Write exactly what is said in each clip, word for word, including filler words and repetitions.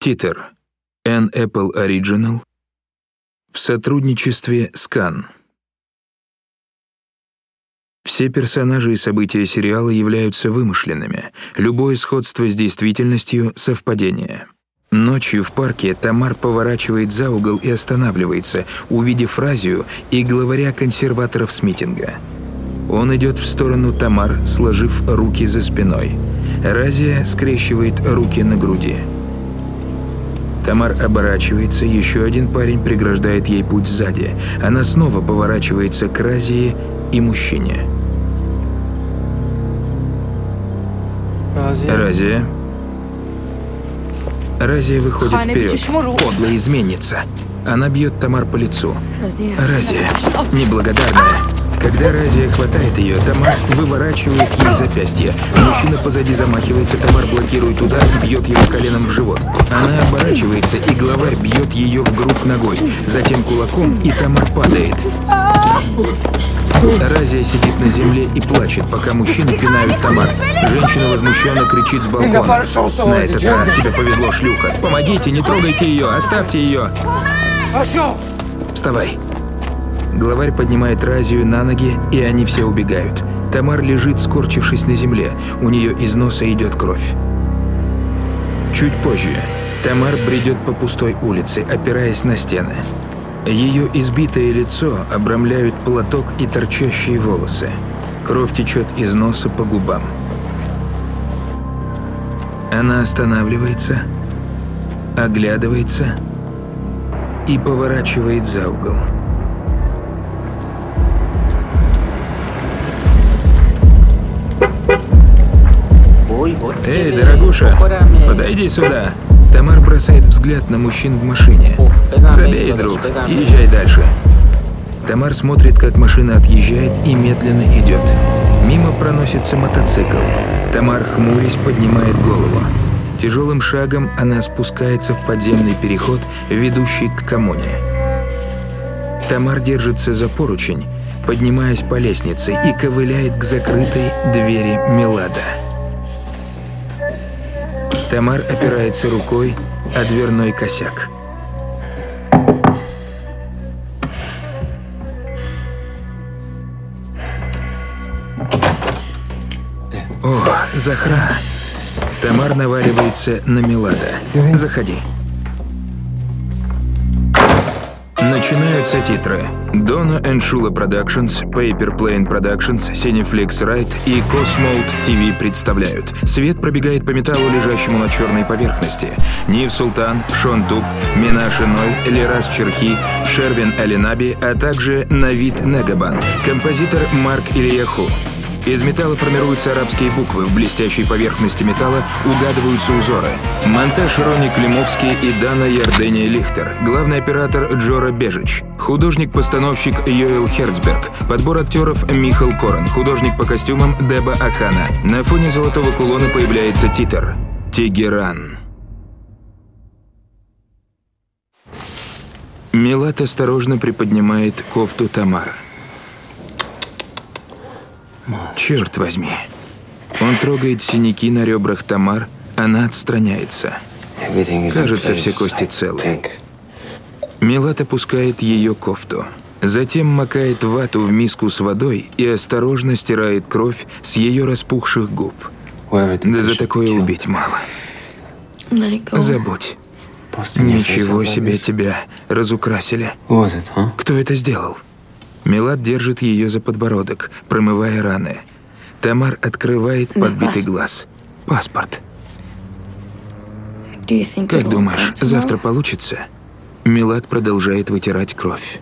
Титр. An Apple Original в сотрудничестве с Кан. Все персонажи и события сериала являются вымышленными. Любое сходство с действительностью — совпадение. Ночью в парке Тамар поворачивает за угол и останавливается, увидев Разию и главаря консерваторов с митинга. Он идет в сторону Тамар, сложив руки за спиной. Разия скрещивает руки на груди. Тамар оборачивается, еще один парень преграждает ей путь сзади. Она снова поворачивается к Разии и мужчине. Разия. Разия. Разия выходит вперед. Подлая изменница. Она бьет Тамар по лицу. Разия. Неблагодарная. Когда Разия хватает ее, Тамар выворачивает ей запястье. Мужчина позади замахивается, Тамар блокирует удар и бьет его коленом в живот. Она оборачивается, и главарь бьет ее в грудь ногой, затем кулаком, и Тамар падает. Разия сидит на земле и плачет, пока мужчины пинают Тамар. Женщина возмущенно кричит с балкона. На этот раз тебе повезло, шлюха. Помогите, не трогайте ее, оставьте ее. Вставай. Главарь поднимает Разию на ноги, и они все убегают. Тамар лежит, скорчившись на земле. У нее из носа идет кровь. Чуть позже Тамар бредет по пустой улице, опираясь на стены. Ее избитое лицо обрамляют платок и торчащие волосы. Кровь течет из носа по губам. Она останавливается, оглядывается и поворачивает за угол. «Эй, дорогуша, подойди сюда!» Тамар бросает взгляд на мужчин в машине. «Забей, друг, езжай дальше». Тамар смотрит, как машина отъезжает и медленно идет. Мимо проносится мотоцикл. Тамар, хмурясь, поднимает голову. Тяжелым шагом она спускается в подземный переход, ведущий к коммуне. Тамар держится за поручень, поднимаясь по лестнице, и ковыляет к закрытой двери Милада. Тамар опирается рукой о дверной косяк. О, Захра! Тамар наваливается на Милада. Заходи. Начинаются титры. Donna and Shula Productions, Paper Plane Productions, Cineflix Right и Cosmode ти ви представляют. Свет пробегает по металлу, лежащему на черной поверхности. Нив Султан, Шон Дуб, Минаш Иной, Лирас Черхи, Шервин Алинаби, а также Навид Негабан, композитор Марк Ильяху. Из металла формируются арабские буквы, в блестящей поверхности металла угадываются узоры. Монтаж Рони Климовский и Дана Ярдения Лихтер. Главный оператор Джора Бежич. Художник-постановщик Йоэл Херцберг. Подбор актеров Михал Корен. Художник по костюмам Деба Ахана. На фоне золотого кулона появляется титр «Тегеран». Милад осторожно приподнимает кофту Тамар. Черт возьми. Он трогает синяки на ребрах Тамар, она отстраняется. Кажется, все кости целы. Милад опускает ее кофту. Затем макает вату в миску с водой и осторожно стирает кровь с ее распухших губ. Да за такое убить мало. Забудь. Ничего себе тебя разукрасили. Кто это сделал? Милад держит ее за подбородок, промывая раны. Тамар открывает подбитый глаз. Паспорт. Как думаешь, завтра получится? Милад продолжает вытирать кровь.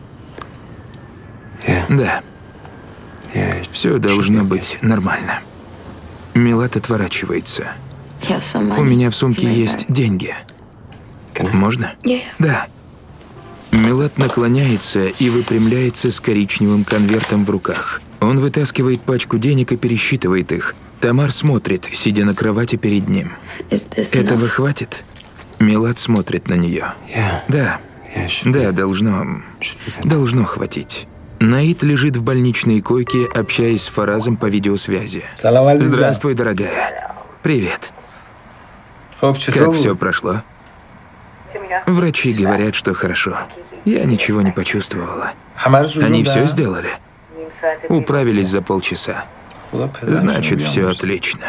Да. Все должно быть нормально. Милад отворачивается. У меня в сумке есть деньги. Можно? Да. Милад наклоняется и выпрямляется с коричневым конвертом в руках. Он вытаскивает пачку денег и пересчитывает их. Тамар смотрит, сидя на кровати перед ним. Этого хватит? Милад смотрит на нее. Да. Да, должно... Должно хватить. Наид лежит в больничной койке, общаясь с Фаразом по видеосвязи. Здравствуй, дорогая. Привет. Как все прошло? Врачи говорят, что хорошо. Я ничего не почувствовала. Они все сделали? Управились за полчаса. Значит, все отлично.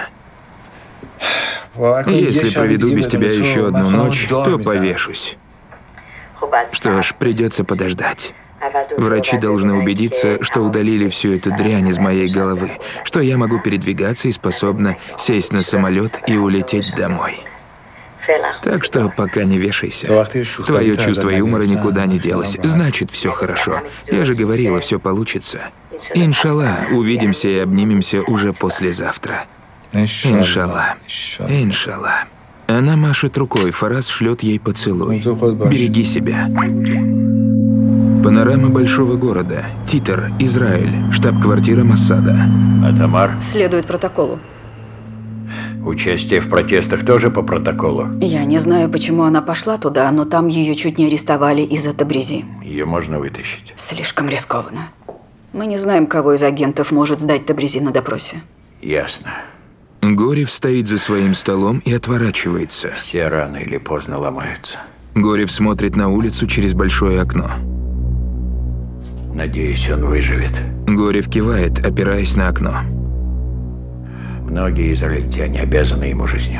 Если проведу без тебя еще одну ночь, то повешусь. Что ж, придется подождать. Врачи должны убедиться, что удалили всю эту дрянь из моей головы, что я могу передвигаться и способна сесть на самолет и улететь домой. Так что пока не вешайся. Твое чувство юмора никуда не делось. Значит, все хорошо. Я же говорила, все получится. Иншаллах, увидимся и обнимемся уже послезавтра. Иншаллах. Иншаллах. Она машет рукой, Фараз шлет ей поцелуй. Береги себя. Панорама большого города. Титр, Израиль. Штаб-квартира Моссада. А Тамар? Следует протоколу. Участие в протестах тоже по протоколу? Я не знаю, почему она пошла туда, но там ее чуть не арестовали из-за Табризи. Ее можно вытащить? Слишком рискованно. Мы не знаем, кого из агентов может сдать Табризи на допросе. Ясно. Горев стоит за своим столом и отворачивается. Все рано или поздно ломаются. Горев смотрит на улицу через большое окно. Надеюсь, он выживет. Горев кивает, опираясь на окно. Многие израильтяне обязаны ему жизнью.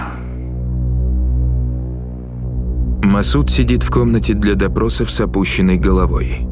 Масуд сидит в комнате для допросов с опущенной головой.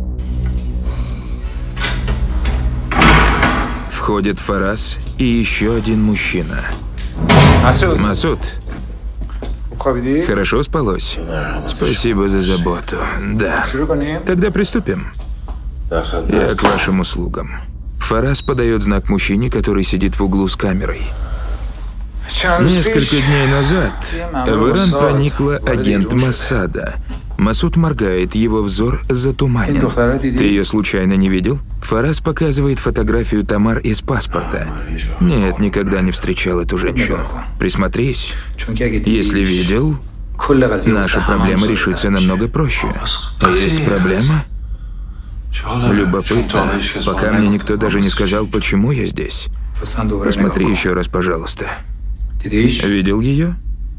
Входит Фараз и еще один мужчина. Масуд. Масуд. Хорошо спалось? Спасибо за заботу. Да. Тогда приступим. Я к вашим услугам. Фараз подает знак мужчине, который сидит в углу с камерой. Несколько дней назад в Иран проникла агент Моссада. Масуд моргает, его взор затуманен. Ты ее случайно не видел? Фараз показывает фотографию Тамар из паспорта. Нет, никогда не встречал эту женщину. Присмотрись. Если видел, наша проблема решится намного проще. А есть проблема? Любопытно. Пока мне никто даже не сказал, почему я здесь. Посмотри еще раз, пожалуйста. Видел ее?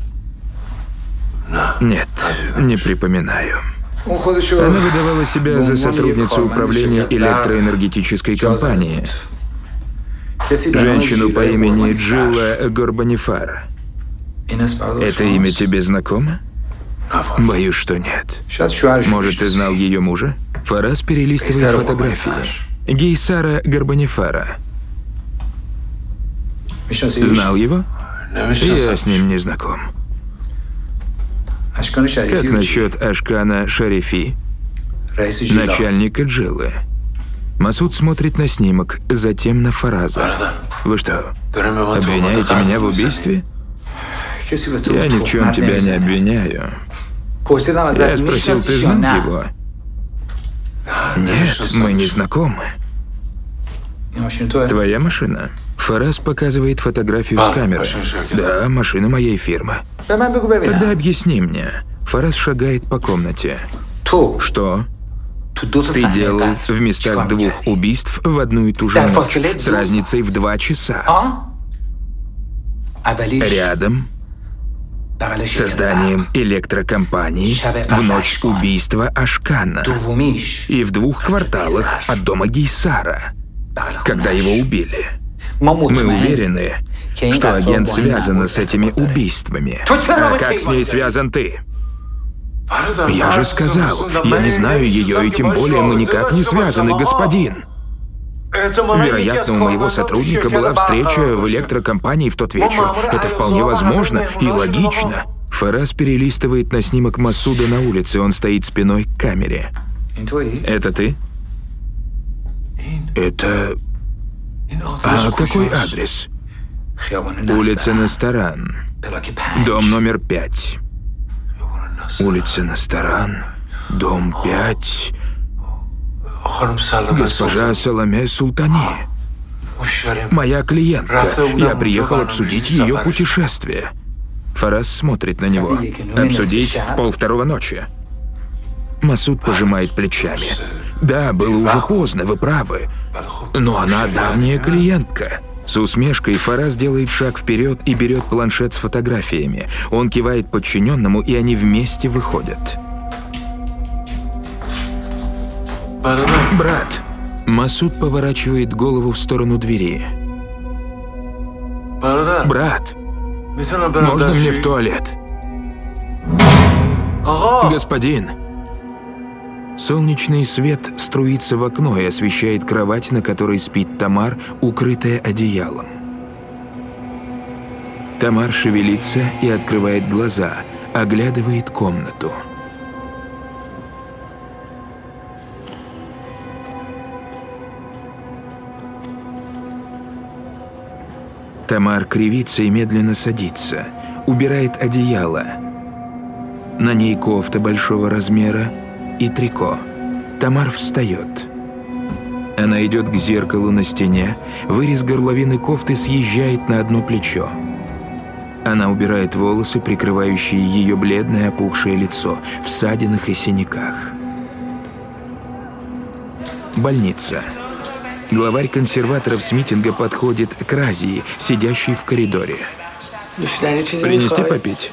Нет, не припоминаю. Она выдавала себя за сотрудницу управления электроэнергетической компании. Женщину по имени Джилла Горбанифар. Это имя тебе знакомо? Боюсь, что нет. Может, ты знал ее мужа? Фараз перелистывает фотографии. Гейсара Горбанифара. Знал его? Я с ним не знаком. Как насчет Ашкана Шарифи, начальника Джилы? Масуд смотрит на снимок, затем на Фараза. Вы что, обвиняете меня в убийстве? Я ни в чем тебя не обвиняю. Я спросил, ты знал его? Нет, мы не знакомы. Твоя машина? Фараз показывает фотографию с камеры. Да, машина моей фирмы. Тогда объясни мне. Фараз шагает по комнате. Что? Ты делал в местах двух убийств в одну и ту же ночь, с разницей в два часа. Рядом с созданием электрокомпании в ночь убийства Ашкана и в двух кварталах от дома Гейсара, когда его убили. Мы уверены, что агент связан с этими убийствами. А как с ней связан ты? Я же сказал, я не знаю ее, и тем более мы никак не связаны, господин. Вероятно, у моего сотрудника была встреча в электрокомпании в тот вечер. Это вполне возможно и логично. Фараз перелистывает на снимок Масуда на улице. Он стоит спиной к камере. Это ты? Это... А какой адрес? Улица Настаран. Дом номер пять. Улица Настаран. Дом пять. Госпожа Саламе Султани. Моя клиентка. Я приехал обсудить ее путешествие. Фараз смотрит на него. Обсудить в полвторого ночи. Масуд пожимает плечами. Да, было уже поздно, вы правы. Но она давняя клиентка. С усмешкой Фараз делает шаг вперед и берет планшет с фотографиями. Он кивает подчиненному, и они вместе выходят. Брат. Масуд поворачивает голову в сторону двери. Брат, можно мне в туалет? Господин. Солнечный свет струится в окно и освещает кровать, на которой спит Тамар, укрытая одеялом. Тамар шевелится и открывает глаза, оглядывает комнату. Тамар кривится и медленно садится, убирает одеяло. На ней кофта большого размера и трико. Тамар встает. Она идет к зеркалу на стене, вырез горловины кофты съезжает на одно плечо. Она убирает волосы, прикрывающие ее бледное опухшее лицо, в ссадинах и синяках. Больница. Главарь консерваторов с митинга подходит к Разии, сидящей в коридоре. Принести попить?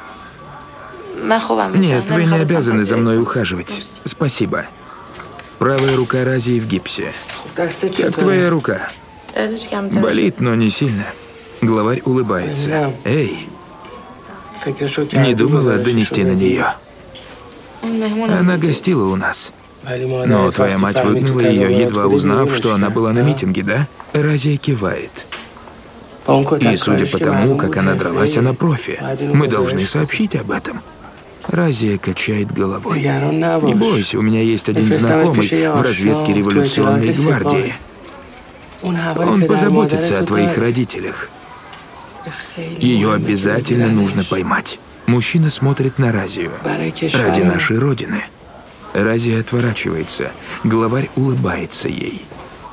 Нет, вы не обязаны за мной ухаживать. Спасибо. Правая рука Разии в гипсе. Как твоя рука? Болит, но не сильно. Главарь улыбается. Эй, не думала донести на нее? Она гостила у нас. Но твоя мать выгнала ее, едва узнав, что она была на митинге, да? Разия кивает. И судя по тому, как она дралась, она профи. Мы должны сообщить об этом. Разия качает головой. Не бойся, у меня есть один знакомый в разведке революционной гвардии. Он позаботится о твоих родителях. Ее обязательно нужно поймать. Мужчина смотрит на Разию. Ради нашей Родины. Разия отворачивается. Главарь улыбается ей.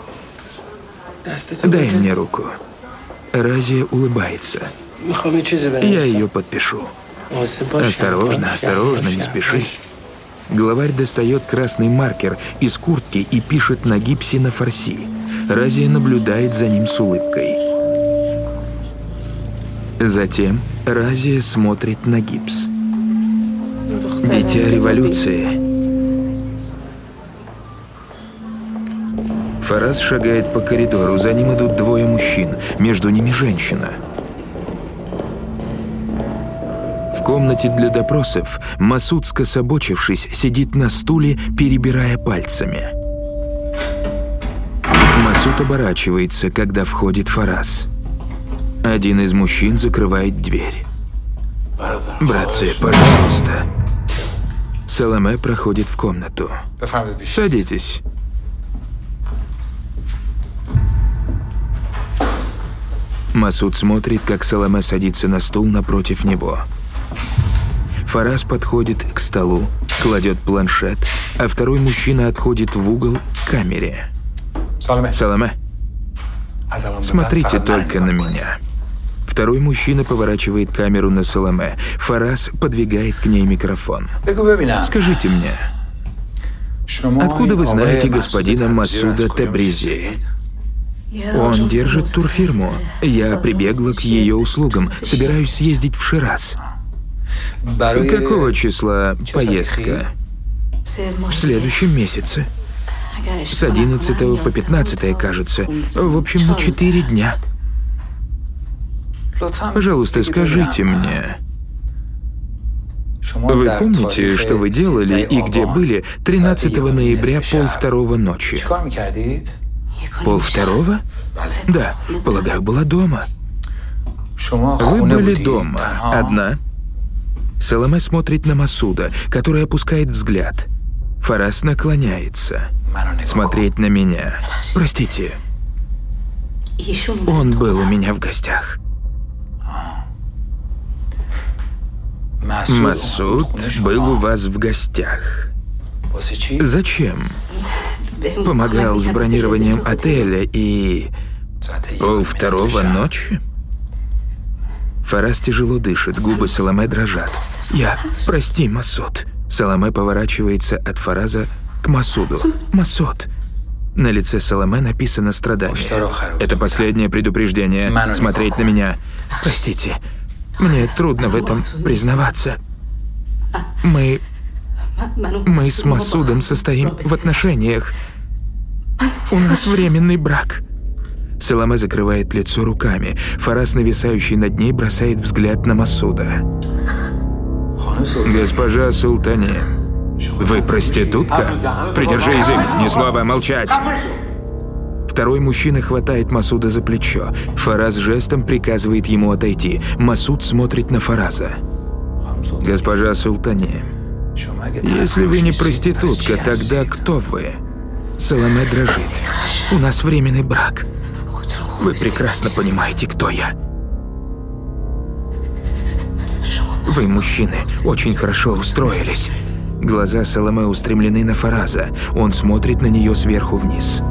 Дай мне руку. Разия улыбается. Я ее подпишу. Осторожно, осторожно, не спеши. Главарь достает красный маркер из куртки и пишет на гипсе на фарси. Разия наблюдает за ним с улыбкой. Затем Разия смотрит на гипс. Дитя революции. Фараз шагает по коридору, за ним идут двое мужчин, между ними женщина. В комнате для допросов Масуд, скособочившись, сидит на стуле, перебирая пальцами. Масуд оборачивается, когда входит Фараз. Один из мужчин закрывает дверь. «Братцы, пожалуйста». Саламе проходит в комнату. «Садитесь». Масуд смотрит, как Саламе садится на стул напротив него. Фараз подходит к столу, кладет планшет, а второй мужчина отходит в угол к камере. Саламе, смотрите только на меня. Второй мужчина поворачивает камеру на Саламе. Фараз подвигает к ней микрофон. Скажите мне, откуда вы знаете господина Масуда Тебризи? Он держит турфирму. Я прибегла к ее услугам. Собираюсь съездить в Шираз. Какого числа поездка? В следующем месяце. С одиннадцатого по пятнадцатое, кажется. В общем, на четыре дня. Пожалуйста, скажите мне, вы помните, что вы делали и где были тринадцатого ноября полвторого ночи? Полвторого? Да, полагаю, была дома. Вы были дома. Одна? Саламе смотрит на Масуда, который опускает взгляд. Фараз наклоняется. Смотреть на меня. Простите. Он был у меня в гостях. Масуд был у вас в гостях. Зачем? Помогал с бронированием отеля и... полвторого ночи? Фараз тяжело дышит, губы Саламе дрожат. Я... Прости, Масуд. Саламе поворачивается от Фараза к Масуду. Масуд. На лице Саламе написано страдание. Это последнее предупреждение. Смотреть на меня. Простите. Мне трудно в этом признаваться. Мы Мы с Масудом состоим в отношениях. У нас временный брак. Саламе закрывает лицо руками. Фарас, нависающий над ней, бросает взгляд на Масуда. Госпожа Султани, вы проститутка? Придержи язык, ни слова, молчать. Второй мужчина хватает Масуда за плечо. Фарас жестом приказывает ему отойти. Масуд смотрит на Фараза. Госпожа Султани, если вы не проститутка, тогда кто вы? Саламе дрожит. У нас временный брак. Вы прекрасно понимаете, кто я. Вы, мужчины, очень хорошо устроились. Глаза Саламе устремлены на Фараза. Он смотрит на нее сверху вниз.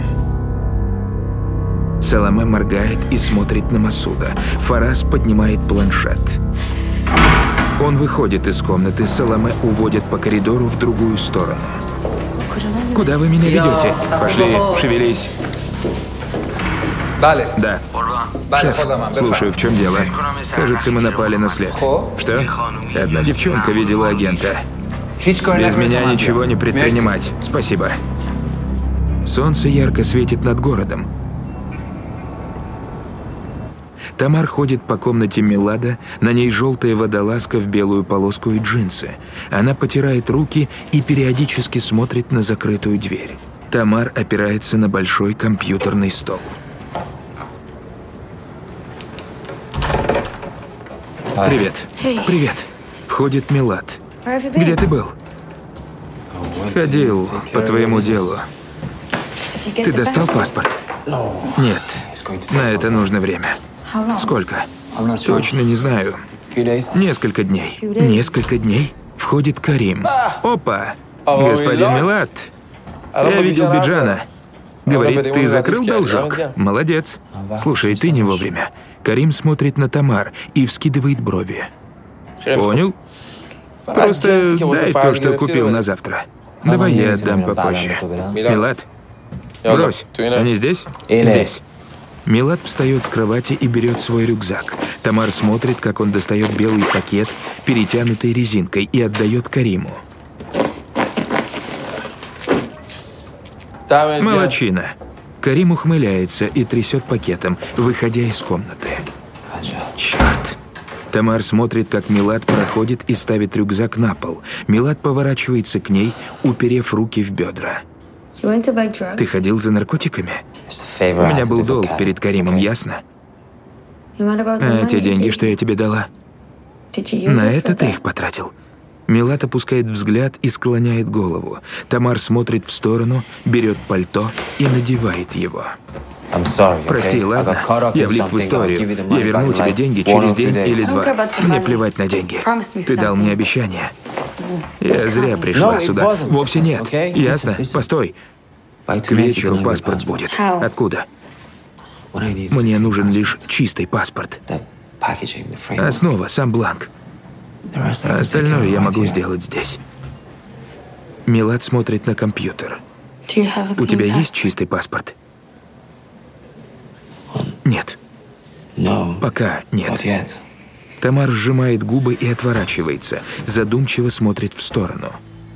Саламе моргает и смотрит на Масуда. Фараз поднимает планшет. Он выходит из комнаты. Саламе уводит по коридору в другую сторону. Куда вы меня ведете? Пошли, шевелись. Да. Шеф, слушаю, в чем дело? Кажется, мы напали на след. Что? Одна девчонка видела агента. Без меня ничего не предпринимать. Спасибо. Солнце ярко светит над городом. Тамар ходит по комнате Милада, на ней желтая водолазка в белую полоску и джинсы. Она потирает руки и периодически смотрит на закрытую дверь. Тамар опирается на большой компьютерный стол. Привет. Привет. Входит Милад. Где ты был? Ходил по твоему делу. Ты достал паспорт? Нет. На это нужно время. Сколько? Точно не знаю. Несколько дней. Несколько дней? Входит Карим. Опа! Господин Милад. Я видел Биджана. Говорит, ты закрыл должок? Молодец. Слушай, ты не вовремя. Карим смотрит на Тамар и вскидывает брови. Понял? Просто дай то, что купил на завтра. Давай я отдам попозже. Милад, брось. Они здесь? Здесь. Милад встает с кровати и берет свой рюкзак. Тамар смотрит, как он достает белый пакет, перетянутый резинкой, и отдает Кариму. Молодчина. Карим ухмыляется и трясет пакетом, выходя из комнаты. Черт. Тамар смотрит, как Милад проходит и ставит рюкзак на пол. Милад поворачивается к ней, уперев руки в бедра. Ты ходил за наркотиками? У меня был долг перед Каримом, ясно? А те деньги, что я тебе дала? На это ты их потратил? Милад опускает взгляд и склоняет голову. Тамар смотрит в сторону, берет пальто и надевает его. Прости, ладно? Я влип в историю. Я верну тебе деньги через день или два. Мне плевать на деньги. Ты дал мне обещание. Я зря пришла сюда. Вовсе нет. Ясно? Постой. К вечеру паспорт будет. Откуда? Мне нужен лишь чистый паспорт. Основа, сам бланк. А остальное я могу сделать здесь. Милад смотрит на компьютер. У тебя есть чистый паспорт? Нет. Пока нет. Тамар сжимает губы и отворачивается, задумчиво смотрит в сторону.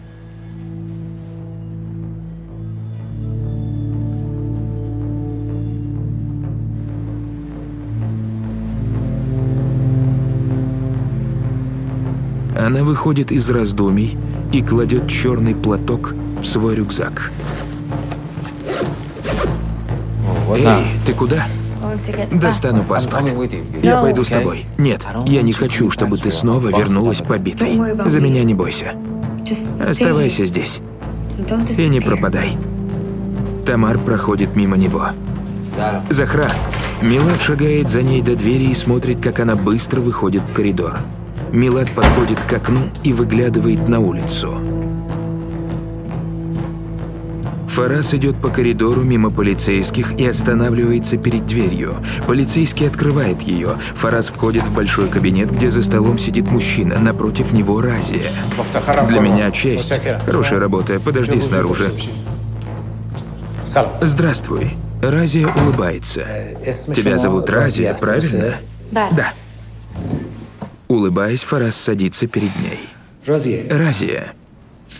Она выходит из раздумий и кладет черный платок в свой рюкзак. Эй, ты куда? Достану паспорт. Я пойду с тобой. Нет, я не хочу, чтобы ты снова вернулась побитой. За меня не бойся. Оставайся здесь. И не пропадай. Тамар проходит мимо него. Захра. Милад шагает за ней до двери и смотрит, как она быстро выходит в коридор. Милад подходит к окну и выглядывает на улицу. Фарас идет по коридору мимо полицейских и останавливается перед дверью. Полицейский открывает ее. Фарас входит в большой кабинет, где за столом сидит мужчина. Напротив него Разия. Для меня честь. Хорошая работа. Подожди снаружи. Здравствуй. Разия улыбается. Тебя зовут Разия, правильно? Да. Да. Улыбаясь, Фарас садится перед ней. Разия,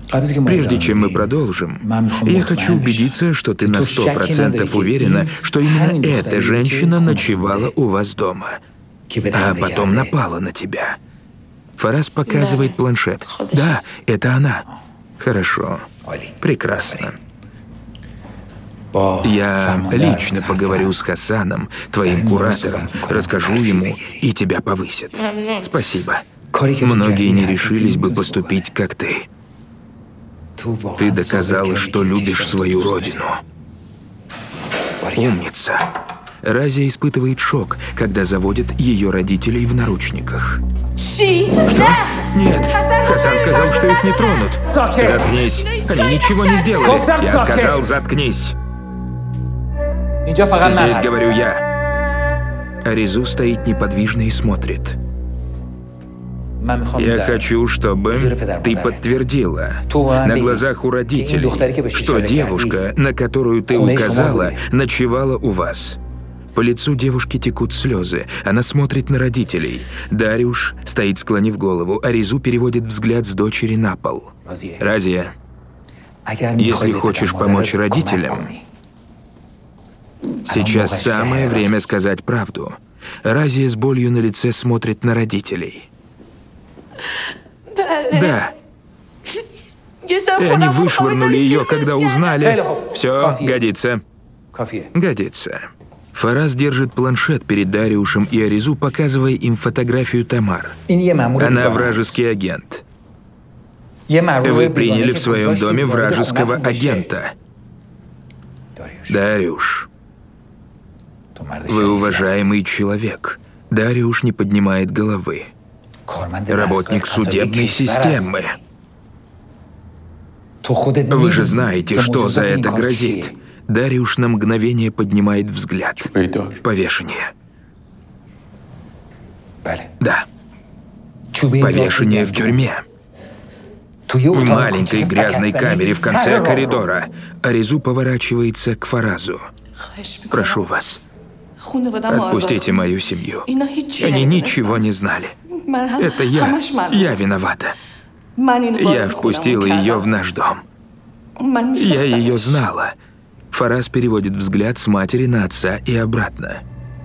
Прежде чем мы продолжим, я хочу убедиться, что ты на сто процентов уверена, что именно эта женщина ночевала у вас дома, а потом напала на тебя. Фараз показывает планшет. Да, это она. Хорошо. Прекрасно. Я лично поговорю с Хасаном, твоим куратором, расскажу ему, и тебя повысят. Спасибо. Многие не решились бы поступить, как ты. Ты доказала, что любишь свою родину. Умница. Разия испытывает шок, когда заводят ее родителей в наручниках. Что? Нет. Хасан сказал, что их не тронут. Заткнись. Они ничего не сделали. Я сказал, заткнись. Здесь говорю я. Аризу стоит неподвижно и смотрит. Я хочу, чтобы ты подтвердила на глазах у родителей, что девушка, на которую ты указала, ночевала у вас. По лицу девушки текут слезы. Она смотрит на родителей. Дариуш стоит, склонив голову. Аризу переводит взгляд с дочери на пол. Разия, если хочешь помочь родителям, сейчас самое время сказать правду. Разия с болью на лице смотрит на родителей. Да. И они вышвырнули ее, когда узнали. Все, годится. Годится. Фараз держит планшет перед Дариушем и Аризу, показывая им фотографию Тамар. Она вражеский агент. Вы приняли в своем доме вражеского агента. Дариуш, вы уважаемый человек. Дариуш не поднимает головы. Работник судебной системы. Вы же знаете, что за это грозит. Дариуш на мгновение поднимает взгляд. Повешение. Да. Повешение в тюрьме. В маленькой грязной камере в конце коридора. Аризу поворачивается к Фаразу. Прошу вас, отпустите мою семью. Они ничего не знали. Это я. Я виновата. Я впустила ее в наш дом. Я ее знала. Фараз переводит взгляд с матери на отца и обратно.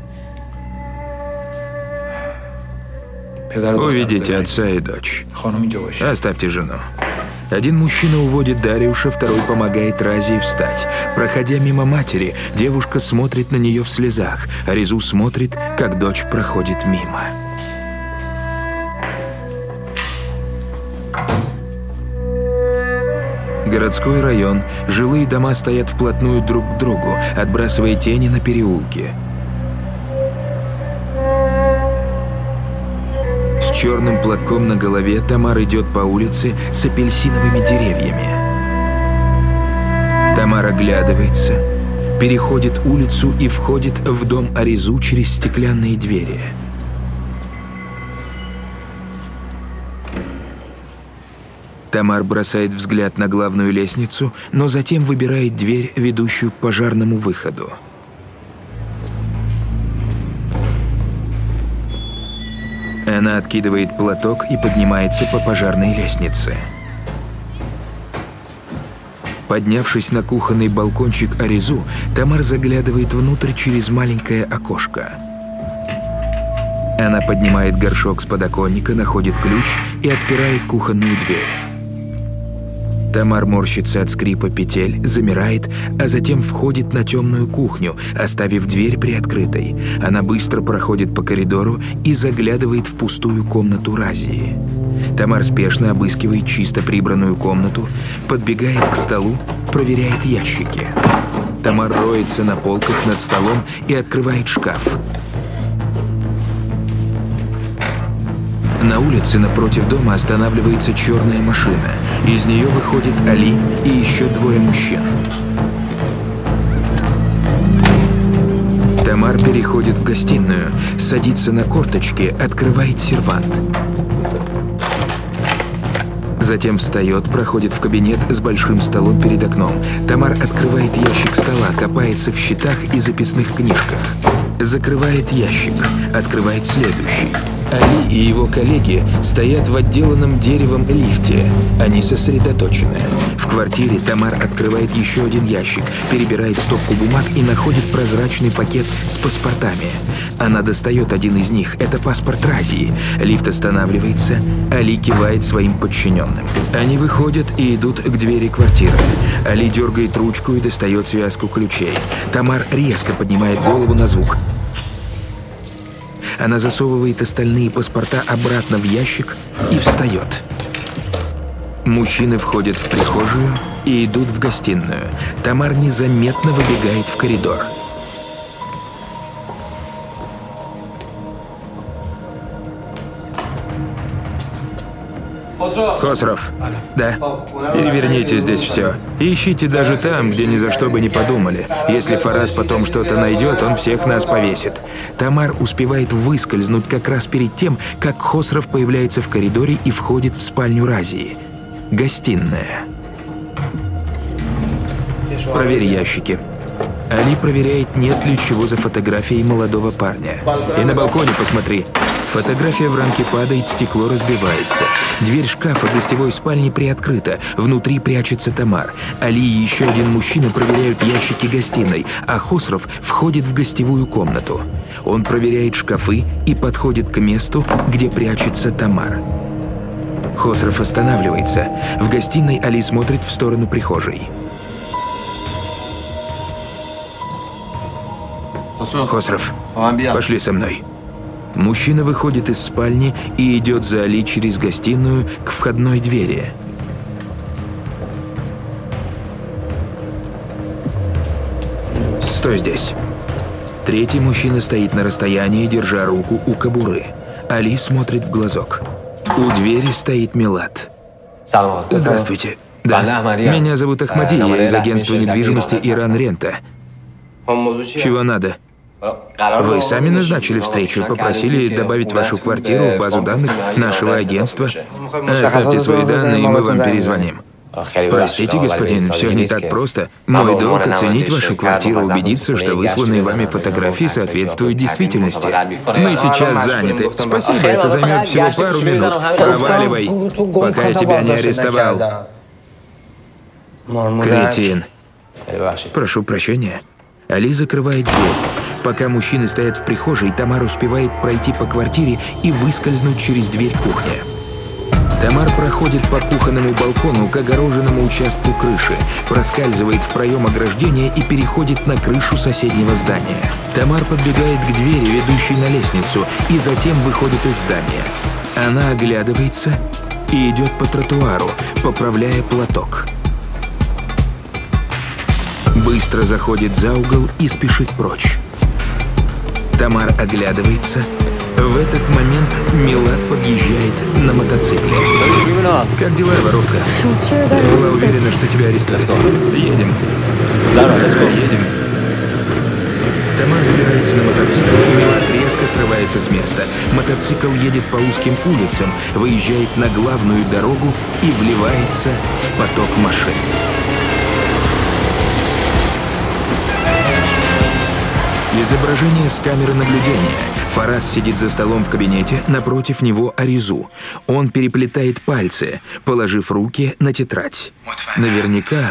Уведите отца и дочь. Оставьте жену. Один мужчина уводит Дариуша, второй помогает Разии встать. Проходя мимо матери, девушка смотрит на нее в слезах. Аризу смотрит, как дочь проходит мимо. Городской район. Жилые дома стоят вплотную друг к другу, отбрасывая тени на переулки. С черным платком на голове Тамар идет по улице с апельсиновыми деревьями. Тамар оглядывается, переходит улицу и входит в дом Аризу через стеклянные двери. Тамар бросает взгляд на главную лестницу, но затем выбирает дверь, ведущую к пожарному выходу. Она откидывает платок и поднимается по пожарной лестнице. Поднявшись на кухонный балкончик Аризу, Тамар заглядывает внутрь через маленькое окошко. Она поднимает горшок с подоконника, находит ключ и отпирает кухонную дверь. Тамар морщится от скрипа петель, замирает, а затем входит на темную кухню, оставив дверь приоткрытой. Она быстро проходит по коридору и заглядывает в пустую комнату Разии. Тамар спешно обыскивает чисто прибранную комнату, подбегает к столу, проверяет ящики. Тамар роется на полках над столом и открывает шкаф. На улице напротив дома останавливается черная машина. Из нее выходит Али и еще двое мужчин. Тамар переходит в гостиную, садится на корточки, открывает сервант. Затем встает, проходит в кабинет с большим столом перед окном. Тамар открывает ящик стола, копается в счетах и записных книжках. Закрывает ящик, открывает следующий. Али и его коллеги стоят в отделанном деревом лифте. Они сосредоточены. В квартире Тамар открывает еще один ящик, перебирает стопку бумаг и находит прозрачный пакет с паспортами. Она достает один из них. Это паспорт Разии. Лифт останавливается. Али кивает своим подчиненным. Они выходят и идут к двери квартиры. Али дергает ручку и достает связку ключей. Тамар резко поднимает голову на звук. Она засовывает остальные паспорта обратно в ящик и встает. Мужчины входят в прихожую и идут в гостиную. Тамар незаметно выбегает в коридор. Хосров, да? Переверните здесь все. Ищите даже там, где ни за что бы не подумали. Если Фарас потом что-то найдет, он всех нас повесит. Тамар успевает выскользнуть как раз перед тем, как Хосров появляется в коридоре и входит в спальню Разии. Гостиная. Проверь ящики. Али проверяет, нет ли чего за фотографией молодого парня. И на балконе посмотри. Фотография в рамке падает, стекло разбивается. Дверь шкафа гостевой спальни приоткрыта. Внутри прячется Тамар. Али и еще один мужчина проверяют ящики гостиной, а Хосров входит в гостевую комнату. Он проверяет шкафы и подходит к месту, где прячется Тамар. Хосров останавливается. В гостиной Али смотрит в сторону прихожей. Хосров, пошли со мной. Мужчина выходит из спальни и идет за Али через гостиную к входной двери. Стой здесь. Третий мужчина стоит на расстоянии, держа руку у кобуры. Али смотрит в глазок. У двери стоит Милад. Здравствуйте. Да, меня зовут Ахмади, я из агентства недвижимости Иран Рента. Чего надо? Вы сами назначили встречу и попросили добавить вашу квартиру в базу данных нашего агентства. Оставьте свои данные, и мы вам перезвоним. Простите, господин, все не так просто. Мой долг оценить вашу квартиру, убедиться, что высланные вами фотографии соответствуют действительности. Мы сейчас заняты. Спасибо, это займет всего пару минут. Проваливай, пока я тебя не арестовал. Кретин. Прошу прощения. Али закрывает дверь. Пока мужчины стоят в прихожей, Тамар успевает пройти по квартире и выскользнуть через дверь кухни. Тамар проходит по кухонному балкону к огороженному участку крыши, проскальзывает в проем ограждения и переходит на крышу соседнего здания. Тамар подбегает к двери, ведущей на лестницу, и затем выходит из здания. Она оглядывается и идет по тротуару, поправляя платок. Быстро заходит за угол и спешит прочь. Тамар оглядывается. В этот момент Милад подъезжает на мотоцикле. Как дела, воровка? Я была уверена, что тебя арестуют. Едем. Да, едем. Тамар забирается на мотоцикл, и Милад резко срывается с места. Мотоцикл едет по узким улицам, выезжает на главную дорогу и вливается в поток машин. Изображение с камеры наблюдения. Фарас сидит за столом в кабинете, напротив него Аризу. Он переплетает пальцы, положив руки на тетрадь. Наверняка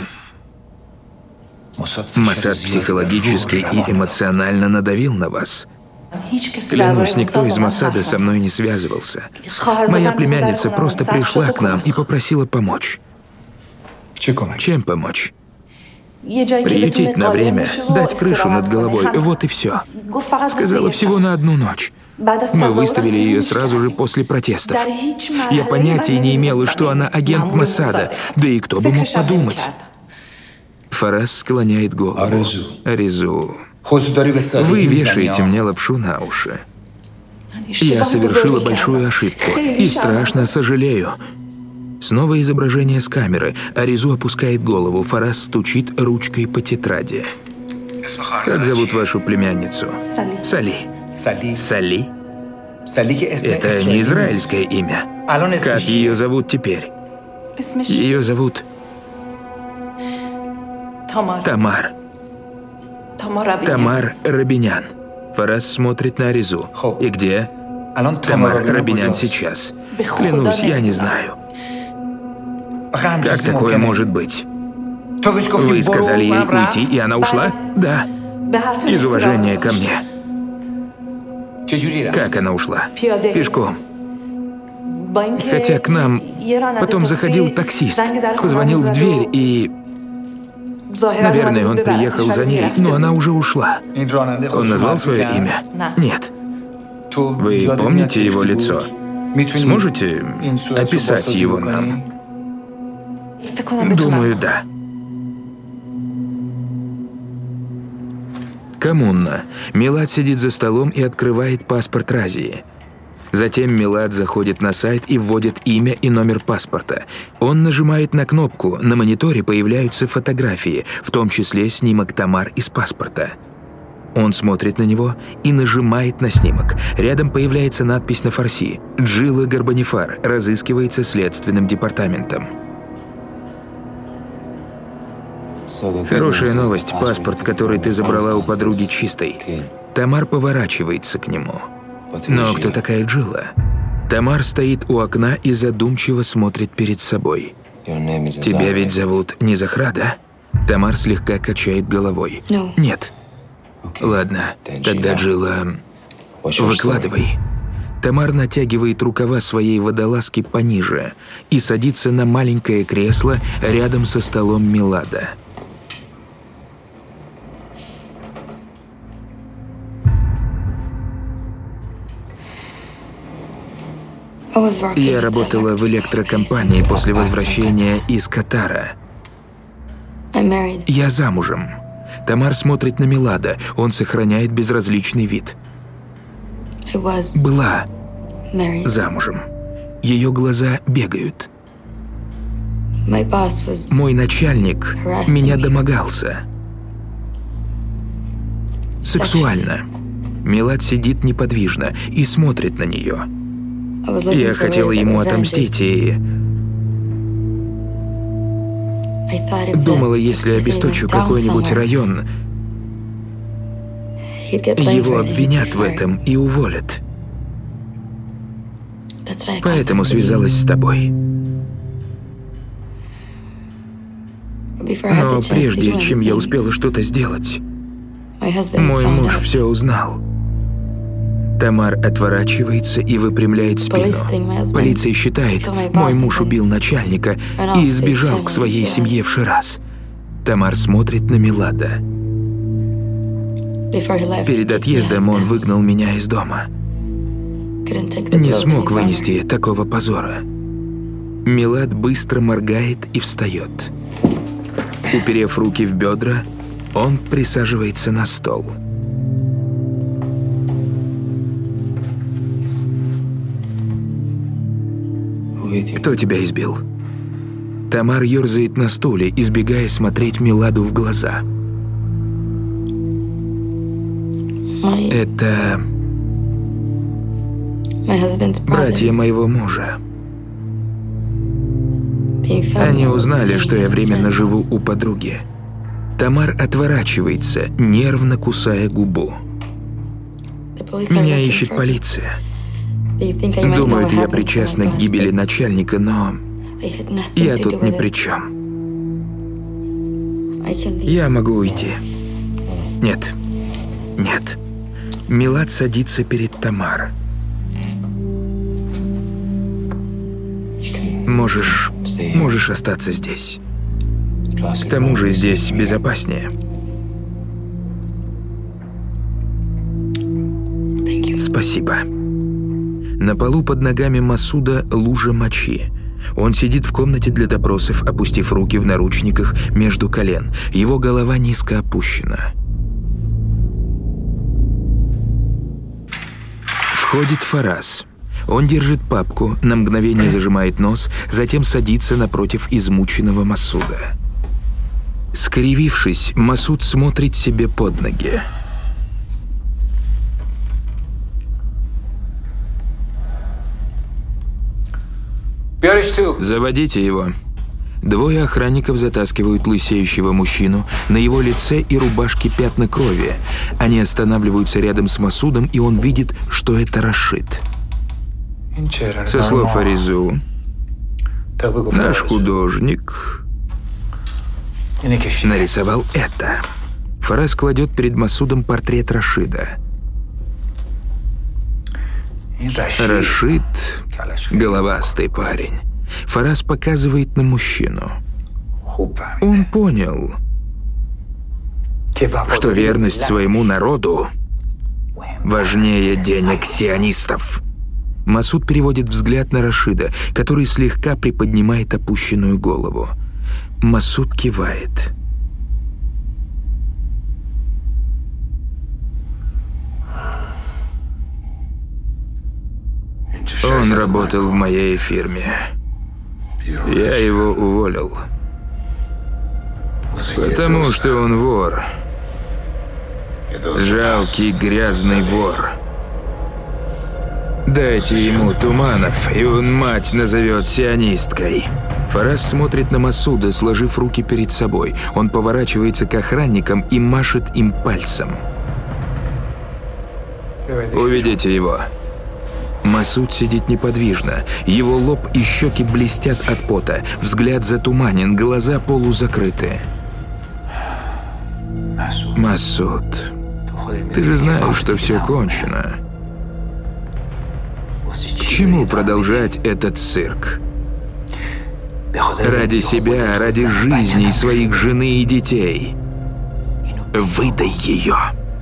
Моссад психологически и эмоционально надавил на вас. Клянусь, никто из Моссада со мной не связывался. Моя племянница просто пришла к нам и попросила помочь. Чем помочь? Приютить на время, дать крышу над головой, вот и все. Сказала всего на одну ночь. Мы выставили ее сразу же после протестов. Я понятия не имела, что она агент Моссада, да и кто бы мог подумать. Фарас склоняет голову. Аризу, вы вешаете мне лапшу на уши. Я совершила большую ошибку и страшно сожалею. Снова изображение с камеры. Аризу опускает голову. Фарас стучит ручкой по тетради. Как зовут вашу племянницу? Сали. Сали? Это не израильское имя. Как ее зовут теперь? Ее зовут Тамар. Тамар Рабинян. Фарас смотрит на Аризу. И где? Тамар Рабинян сейчас. Клянусь, я не знаю. Как такое может быть? Вы сказали ей уйти, и она ушла? Да. Из уважения ко мне. Как она ушла? Пешком. Хотя к нам потом заходил таксист, позвонил в дверь и... Наверное, он приехал за ней, но она уже ушла. Он назвал свое имя? Нет. Вы помните его лицо? Сможете описать его нам? Думаю, да. Коммуна. Милад сидит за столом и открывает паспорт Разии. Затем Милад заходит на сайт и вводит имя и номер паспорта. Он нажимает на кнопку, на мониторе появляются фотографии, в том числе снимок Тамар из паспорта. Он смотрит на него и нажимает на снимок. Рядом появляется надпись на фарси: «Джилла Гарбанифар разыскивается следственным департаментом». Хорошая новость, паспорт, который ты забрала у подруги, чистый. Тамар поворачивается к нему. Но кто такая Джилла? Тамар стоит у окна и задумчиво смотрит перед собой. Тебя ведь зовут не Захра, да? Тамар слегка качает головой. Нет. Ладно, тогда, Джилла, выкладывай. Тамар натягивает рукава своей водолазки пониже и садится на маленькое кресло рядом со столом Милада. Я работала в электрокомпании после возвращения из Катара. Я замужем. Тамар смотрит на Милада. Он сохраняет безразличный вид. Была замужем. Ее глаза бегают. Мой начальник меня домогался. Сексуально. Милад сидит неподвижно и смотрит на нее. Я хотела ему отомстить и... Думала, если обесточу какой-нибудь район, его обвинят в этом и уволят. Поэтому связалась с тобой. Но прежде, чем я успела что-то сделать, мой муж все узнал. Тамар отворачивается и выпрямляет спину. Полиция считает, мой муж убил начальника и сбежал к своей семье в Шираз. Тамар смотрит на Милада. Перед отъездом он выгнал меня из дома. Не смог вынести такого позора. Милад быстро моргает и встает. Уперев руки в бедра, он присаживается на стол. Кто тебя избил? Тамар ерзает на стуле, избегая смотреть Миладу в глаза. Это братья моего мужа. Они узнали, что я временно живу у подруги. Тамар отворачивается, нервно кусая губу. Меня ищет полиция. Думают, я причастна к гибели начальника, но я тут ни при чем. Я могу уйти. Нет. Нет. Милад садится перед Тамар. Можешь, можешь остаться здесь. К тому же здесь безопаснее. Спасибо. На полу под ногами Масуда лужа мочи. Он сидит в комнате для допросов, опустив руки в наручниках между колен. Его голова низко опущена. Входит Фараз. Он держит папку, на мгновение зажимает нос, затем садится напротив измученного Масуда. Скривившись, Масуд смотрит себе под ноги. Заводите его. Двое охранников затаскивают лысеющего мужчину. На его лице и рубашке пятна крови. Они останавливаются рядом с Масудом, и он видит, что это Рашид. Со слов Аризу, наш художник нарисовал это. Фараз кладет перед Масудом портрет Рашида. Рашид — головастый парень. Фараз показывает на мужчину. Он понял, что верность своему народу важнее денег сионистов. Масуд переводит взгляд на Рашида, который слегка приподнимает опущенную голову. Масуд кивает. Он работал в моей фирме. Я его уволил. Потому что он вор. Жалкий грязный вор. Дайте ему туманов, и он мать назовет сионисткой. Фараз смотрит на Масуда, сложив руки перед собой. Он поворачивается к охранникам и машет им пальцем. Уведите его. Масуд сидит неподвижно. Его лоб и щеки блестят от пота. Взгляд затуманен, глаза полузакрыты. Масуд, ты же знаешь, что все кончено. К чему продолжать этот цирк? Ради себя, ради жизни своих жены и детей. Выдай ее.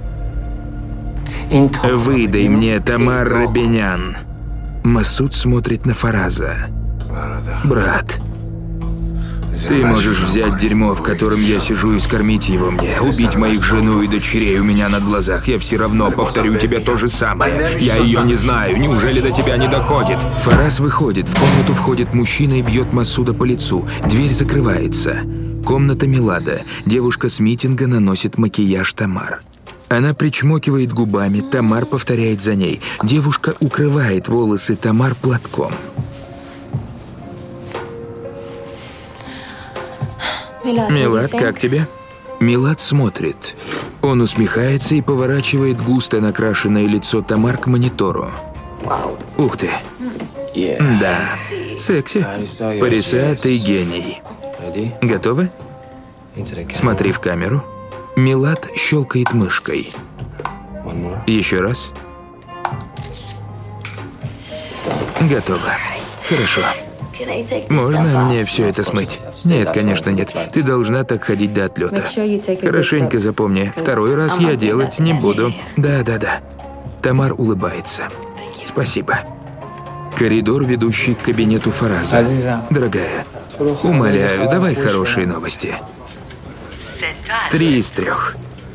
Выдай мне Тамар Рабинян. Масуд смотрит на Фараза. Брат, ты можешь взять дерьмо, в котором я сижу, и скормить его мне. Убить моих жену и дочерей у меня на глазах. Я все равно повторю тебе то же самое. Я ее не знаю. Неужели до тебя не доходит? Фараз выходит. В комнату входит мужчина и бьет Масуда по лицу. Дверь закрывается. Комната Милада. Девушка с митинга наносит макияж Тамар. Она причмокивает губами. Тамар повторяет за ней. Девушка укрывает волосы Тамар платком. Милад, как тебе? Милад смотрит. Он усмехается и поворачивает густо накрашенное лицо Тамар к монитору. Ух ты. Да. Секси. Париса, ты гений. Готовы? Смотри в камеру. Милад щелкает мышкой. Еще раз. Готово. Хорошо. Можно мне все это смыть? Нет, конечно, нет. Ты должна так ходить до отлета. Хорошенько запомни. Второй раз я делать не буду. Да-да-да. Тамар улыбается. Спасибо. Коридор, ведущий к кабинету Фараза. Дорогая, умоляю, давай хорошие новости. Три из трех.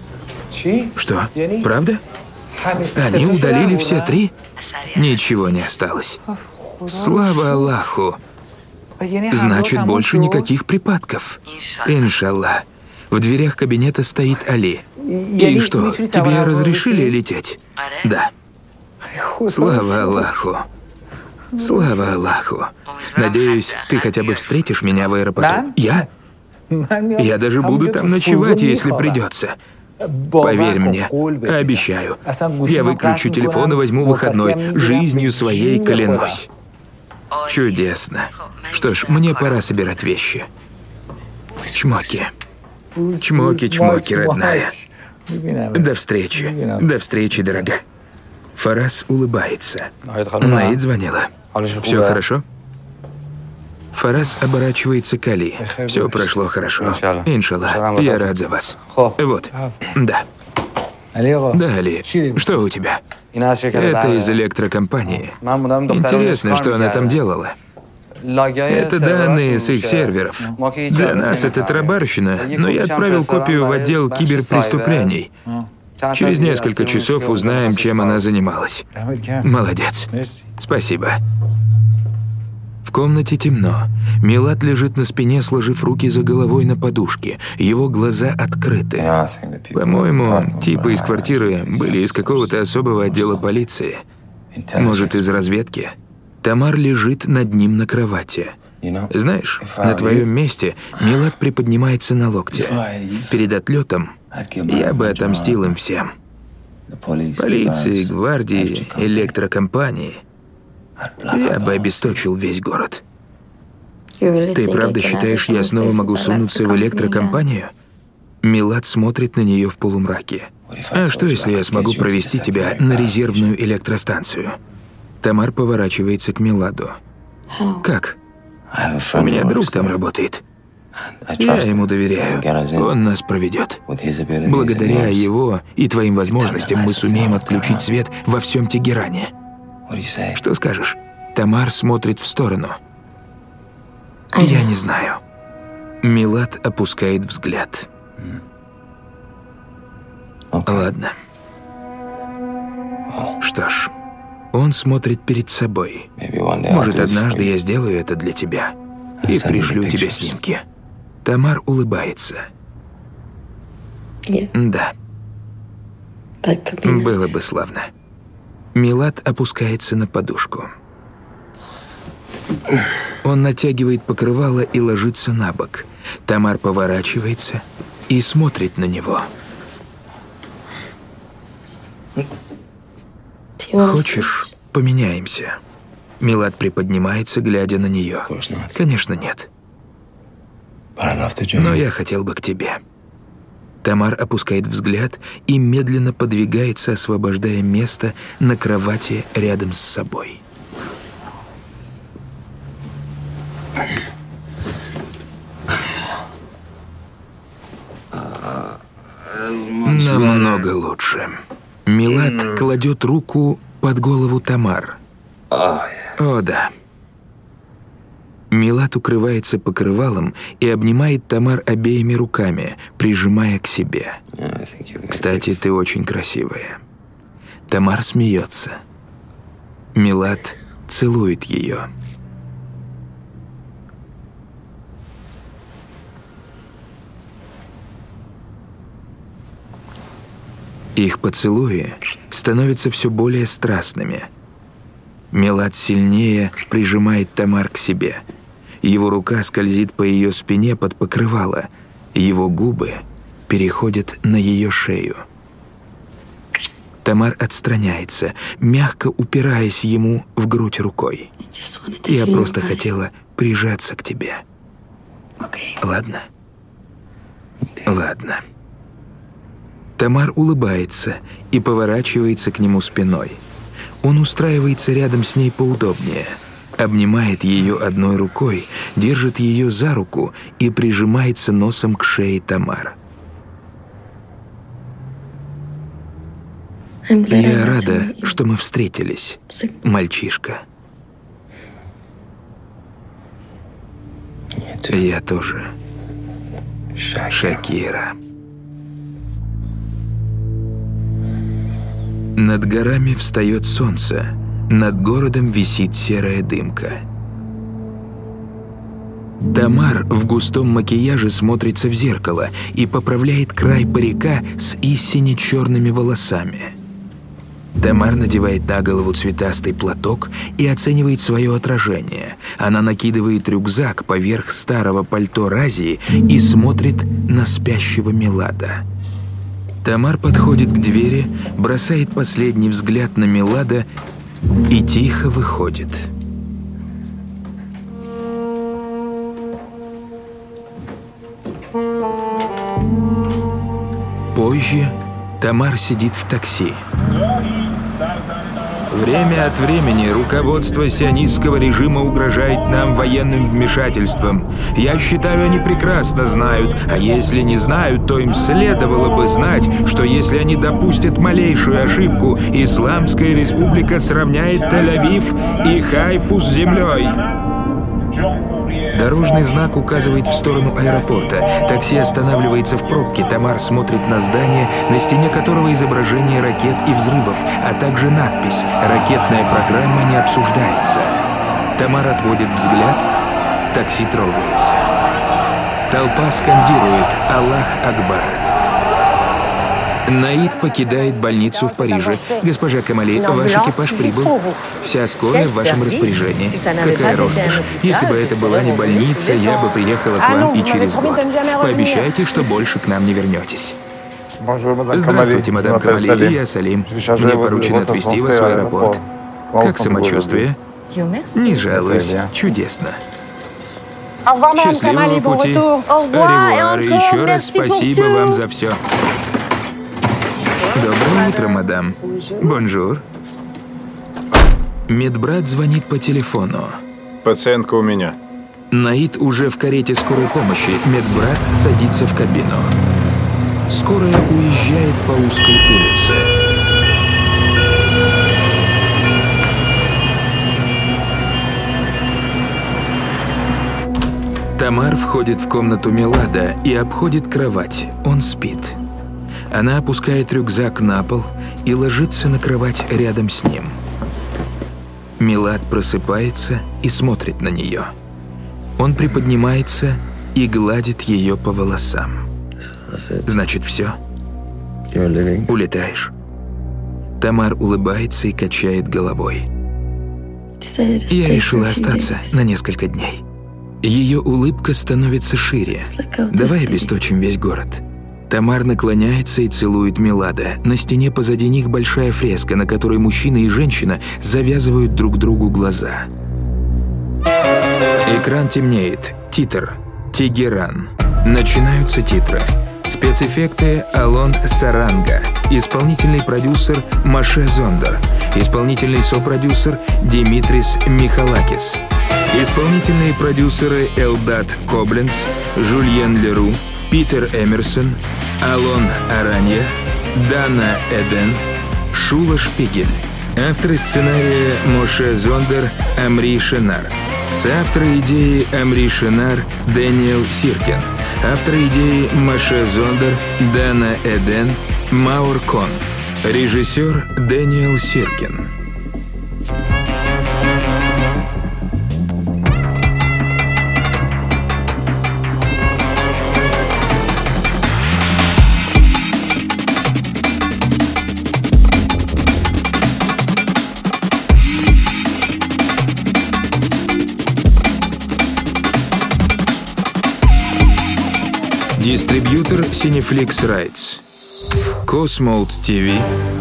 Что, правда? Они удалили все три? Ничего не осталось. Слава Аллаху. Значит, больше никаких припадков. Иншаллах. В дверях кабинета стоит Али. И что, тебе разрешили лететь? Да. Слава Аллаху. Слава Аллаху. Надеюсь, ты хотя бы встретишь меня в аэропорту. Я? Я даже буду там ночевать, если придется. Поверь мне, обещаю. Я выключу телефон и возьму выходной. Жизнью своей клянусь. Чудесно. Что ж, мне пора собирать вещи. Чмоки. Чмоки, чмоки, родная. До встречи. До встречи, дорогая. Фараз улыбается. Наид звонила. Все хорошо? Фараз оборачивается к Али. Все прошло хорошо. Иншаллах. Я рад за вас. Вот. Да. Да, Али. Что у тебя? Это из электрокомпании. Интересно, что она там делала. Это данные с их серверов. Для нас это тарабарщина, но я отправил копию в отдел киберпреступлений. Через несколько часов узнаем, чем она занималась. Молодец. Спасибо. В комнате темно. Милад лежит на спине, сложив руки за головой на подушке. Его глаза открыты. По-моему, типы из квартиры были из какого-то особого отдела полиции. Может, из разведки? Тамар лежит над ним на кровати. Знаешь, на твоем месте Милад приподнимается на локте. Перед отлетом я бы отомстил им всем. Полиции, гвардии, электрокомпании. Я бы обесточил весь город. Ты правда считаешь, я снова могу сунуться в электрокомпанию? Милад смотрит на нее в полумраке. А что, если я смогу провести тебя на резервную электростанцию? Тамар поворачивается к Миладу. Как? У меня друг там работает. Я ему доверяю. Он нас проведет. Благодаря его и твоим возможностям мы сумеем отключить свет во всем Тегеране. Что скажешь? Тамар смотрит в сторону. Я не знаю. Милад опускает взгляд. Ладно. Что ж, он смотрит перед собой. Может, однажды я сделаю это для тебя и пришлю тебе снимки. Тамар улыбается. Да. Было бы славно. Милад опускается на подушку. Он натягивает покрывало и ложится на бок. Тамар поворачивается и смотрит на него. Хочешь, поменяемся? Милад приподнимается, глядя на нее. Конечно, нет. Но я хотел бы к тебе. Тамар опускает взгляд и медленно подвигается, освобождая место на кровати рядом с собой. Намного лучше. Милад кладет руку под голову Тамар. О, да. Милад укрывается покрывалом и обнимает Тамар обеими руками, прижимая к себе. Кстати, ты очень красивая. Тамар смеется. Милад целует ее. Их поцелуи становятся все более страстными. Милад сильнее прижимает Тамар к себе. Его рука скользит по ее спине под покрывало. Его губы переходят на ее шею. Тамар отстраняется, мягко упираясь ему в грудь рукой. Я просто хотела прижаться к тебе. Ладно? Ладно. Тамар улыбается и поворачивается к нему спиной. Он устраивается рядом с ней поудобнее, обнимает ее одной рукой, держит ее за руку и прижимается носом к шее Тамар. Я рада, что мы встретились, мальчишка. Я тоже. Шакира. Над горами встает солнце, над городом висит серая дымка. Тамар в густом макияже смотрится в зеркало и поправляет край парика с истине черными волосами. Тамар надевает на голову цветастый платок и оценивает свое отражение. Она накидывает рюкзак поверх старого пальто Разии и смотрит на спящего Милада. Тамар подходит к двери, бросает последний взгляд на Милада и тихо выходит. Позже Тамар сидит в такси. Время от времени руководство сионистского режима угрожает нам военным вмешательством. Я считаю, они прекрасно знают, а если не знают, то им следовало бы знать, что если они допустят малейшую ошибку, Исламская республика сравняет Тель-Авив и Хайфу с землей. Дорожный знак указывает в сторону аэропорта. Такси останавливается в пробке. Тамар смотрит на здание, на стене которого изображение ракет и взрывов, а также надпись «Ракетная программа не обсуждается». Тамар отводит взгляд. Такси трогается. Толпа скандирует «Аллах Акбар». Наид покидает больницу в Париже. Госпожа Камали, ваш экипаж прибыл. Вся скорая в вашем распоряжении. Какая роскошь. Если бы это была не больница, я бы приехала к вам и через год. Пообещайте, что больше к нам не вернетесь. Здравствуйте, мадам Камали. Я Салим. Мне поручено отвезти вас в аэропорт. Как самочувствие? Не жалуюсь. Чудесно. Счастливого Счастливого пути. Аревуар. И еще раз спасибо вам за все. Доброе утро, мадам. Бонжур. Медбрат звонит по телефону. Пациентка у меня. Наид уже в карете скорой помощи. Медбрат садится в кабину. Скорая уезжает по узкой улице. Тамар входит в комнату Милада и обходит кровать. Он спит. Она опускает рюкзак на пол и ложится на кровать рядом с ним. Милад просыпается и смотрит на нее. Он приподнимается и гладит ее по волосам. Значит, все? Улетаешь? Тамар улыбается и качает головой. Я решила остаться на несколько дней. Ее улыбка становится шире. Давай обесточим весь город. Тамар наклоняется и целует Милада. На стене позади них большая фреска, на которой мужчина и женщина завязывают друг другу глаза. Экран темнеет. Титр. Тегеран. Начинаются титры. Спецэффекты Алон Саранга. Исполнительный продюсер Моше Зондер. Исполнительный сопродюсер Димитрис Михалакис. Исполнительные продюсеры Элдат Кобленц, Жульен Леру, Питер Эмерсон, Алон Аранья, Дана Эден, Шула Шпигель. Авторы сценария Моше Зондер, Амри Шенар. Соавторы идеи Амри Шенар, Дэниел Сиркин. Авторы идеи Моше Зондер, Дана Эден, Маур Кон. Режиссер Дэниел Сиркин. Дистрибьютор Cineflix Rights. Cosmold ти ви.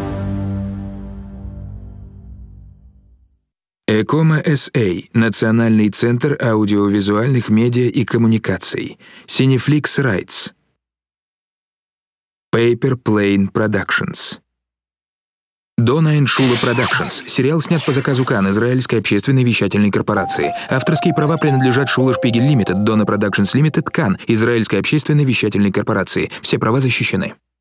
Экома эс эй. Национальный центр аудиовизуальных медиа и коммуникаций. Cineflix Rights. Paper Plane Productions. Дона Эншула Productions. Сериал снят по заказу Кан, израильской общественной вещательной корпорации. Авторские права принадлежат Шула Шпигель Лимитед, Дона Productions Лимитед, Кан, израильской общественной вещательной корпорации. Все права защищены.